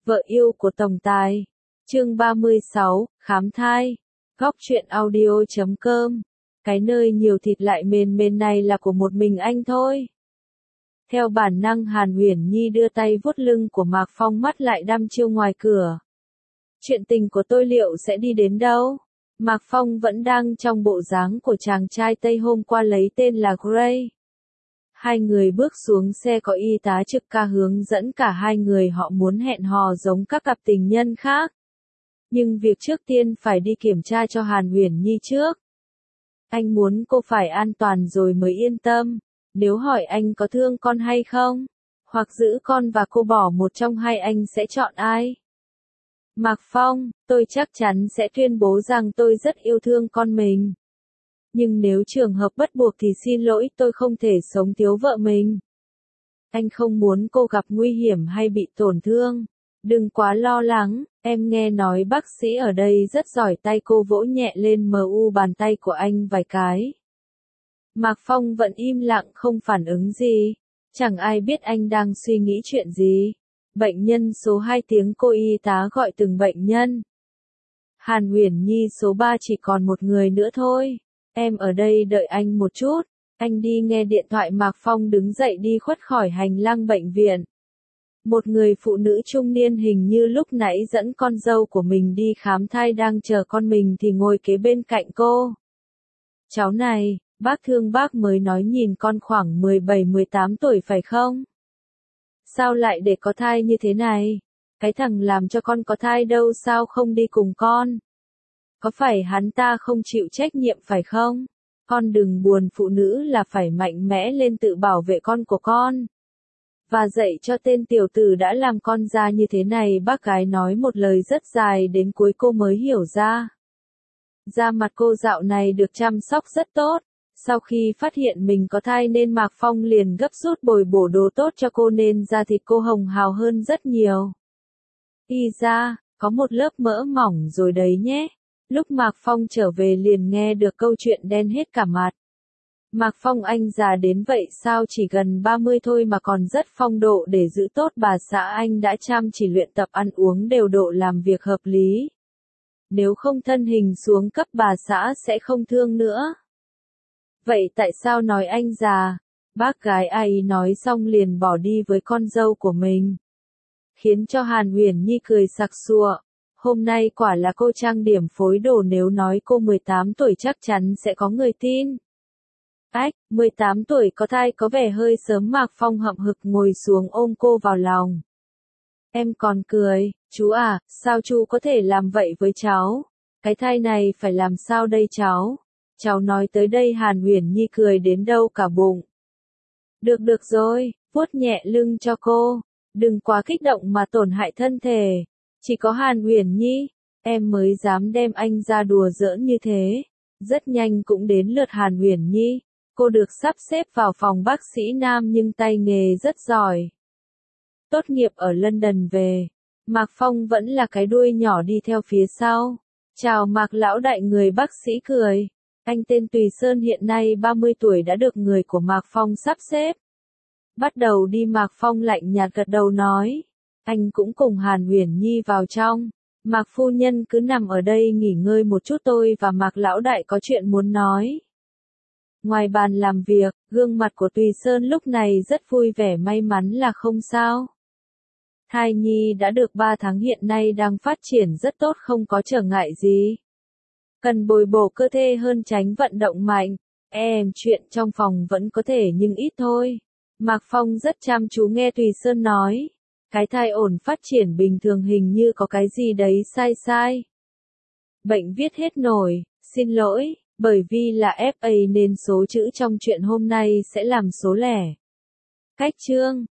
Vợ yêu của tổng tài. Chương 36, khám thai. Góc truyện audio.com. Cái nơi nhiều thịt lại mềm mềm này là của một mình anh thôi. Theo bản năng Hàn Uyển Nhi đưa tay vuốt lưng của Mạc Phong, mắt lại đăm chiêu ngoài cửa. Chuyện tình của tôi liệu sẽ đi đến đâu? Mạc Phong vẫn đang trong bộ dáng của chàng trai Tây hôm qua lấy tên là Gray. Hai người bước xuống xe có y tá trực ca hướng dẫn cả hai người, họ muốn hẹn hò giống các cặp tình nhân khác. Nhưng việc trước tiên phải đi kiểm tra cho Hàn Uyển Nhi trước. Anh muốn cô phải an toàn rồi mới yên tâm. Nếu hỏi anh có thương con hay không, hoặc giữ con và cô bỏ một trong hai, anh sẽ chọn ai? Mạc Phong, tôi chắc chắn sẽ tuyên bố rằng tôi rất yêu thương con mình. Nhưng nếu trường hợp bắt buộc thì xin lỗi, tôi không thể sống thiếu vợ mình. Anh không muốn cô gặp nguy hiểm hay bị tổn thương. Đừng quá lo lắng, em nghe nói bác sĩ ở đây rất giỏi. Tay cô vỗ nhẹ lên bàn tay của anh vài cái. Mạc Phong vẫn im lặng không phản ứng gì. Chẳng ai biết anh đang suy nghĩ chuyện gì. Bệnh nhân số 2, tiếng cô y tá gọi từng bệnh nhân. Hàn Uyển Nhi số 3, chỉ còn một người nữa thôi. Em ở đây đợi anh một chút. Anh đi nghe điện thoại. Mạc Phong đứng dậy đi khuất khỏi hành lang bệnh viện. Một người phụ nữ trung niên hình như lúc nãy dẫn con dâu của mình đi khám thai đang chờ con mình thì ngồi kế bên cạnh cô. Cháu này, bác thương bác mới nói nhìn con khoảng 17-18 tuổi phải không? Sao lại để có thai như thế này? Cái thằng làm cho con có thai đâu, sao không đi cùng con? Có phải hắn ta không chịu trách nhiệm phải không? Con đừng buồn, phụ nữ là phải mạnh mẽ lên tự bảo vệ con của con. Và dạy cho tên tiểu tử đã làm con ra như thế này. Bác gái nói một lời rất dài, đến cuối cô mới hiểu ra. Da mặt cô dạo này được chăm sóc rất tốt. Sau khi phát hiện mình có thai nên Mạc Phong liền gấp rút bồi bổ đồ tốt cho cô nên da thịt cô hồng hào hơn rất nhiều. Y ra, có một lớp mỡ mỏng rồi đấy nhé. Lúc Mạc Phong trở về liền nghe được câu chuyện đen hết cả mặt. Mạc Phong, anh già đến vậy sao, chỉ gần 30 thôi mà còn rất phong độ. Để giữ tốt bà xã anh đã chăm chỉ luyện tập, ăn uống đều độ, làm việc hợp lý. Nếu không thân hình xuống cấp bà xã sẽ không thương nữa. Vậy tại sao nói anh già? Bác gái ai nói xong liền bỏ đi với con dâu của mình. Khiến cho Hàn Uyển Nhi cười sặc sụa. Hôm nay quả là cô trang điểm phối đồ, nếu nói cô 18 tuổi chắc chắn sẽ có người tin. Ách, 18 tuổi có thai có vẻ hơi sớm. Mạc Phong hậm hực ngồi xuống ôm cô vào lòng. Em còn cười, chú à, sao chú có thể làm vậy với cháu? Cái thai này phải làm sao đây cháu? Cháu nói tới đây Hàn Uyển Nhi cười đến đâu cả bụng. Được rồi, vuốt nhẹ lưng cho cô. Đừng quá kích động mà tổn hại thân thể. Chỉ có Hàn Uyển Nhi, em mới dám đem anh ra đùa giỡn như thế. Rất nhanh cũng đến lượt Hàn Uyển Nhi. Cô được sắp xếp vào phòng bác sĩ nam nhưng tay nghề rất giỏi. Tốt nghiệp ở London về, Mạc Phong vẫn là cái đuôi nhỏ đi theo phía sau. Chào Mạc lão đại, người bác sĩ cười. Anh tên Tùy Sơn, hiện nay 30 tuổi, đã được người của Mạc Phong sắp xếp. Bắt đầu đi. Mạc Phong lạnh nhạt gật đầu nói. Anh cũng cùng Hàn Uyển Nhi vào trong. Mạc phu nhân cứ nằm ở đây nghỉ ngơi một chút, tôi và Mạc lão đại có chuyện muốn nói. Ngoài bàn làm việc, gương mặt của Tùy Sơn lúc này rất vui vẻ, may mắn là không sao. Thai nhi đã được 3 tháng, hiện nay đang phát triển rất tốt, không có trở ngại gì. Cần bồi bổ cơ thể hơn, tránh vận động mạnh. Chuyện trong phòng vẫn có thể nhưng ít thôi. Mạc Phong rất chăm chú nghe Tùy Sơn nói. Cái thai ổn, phát triển bình thường, hình như có cái gì đấy sai. Bệnh viết hết nổi, xin lỗi, bởi vì là FA nên số chữ trong chuyện hôm nay sẽ làm số lẻ. Cách chương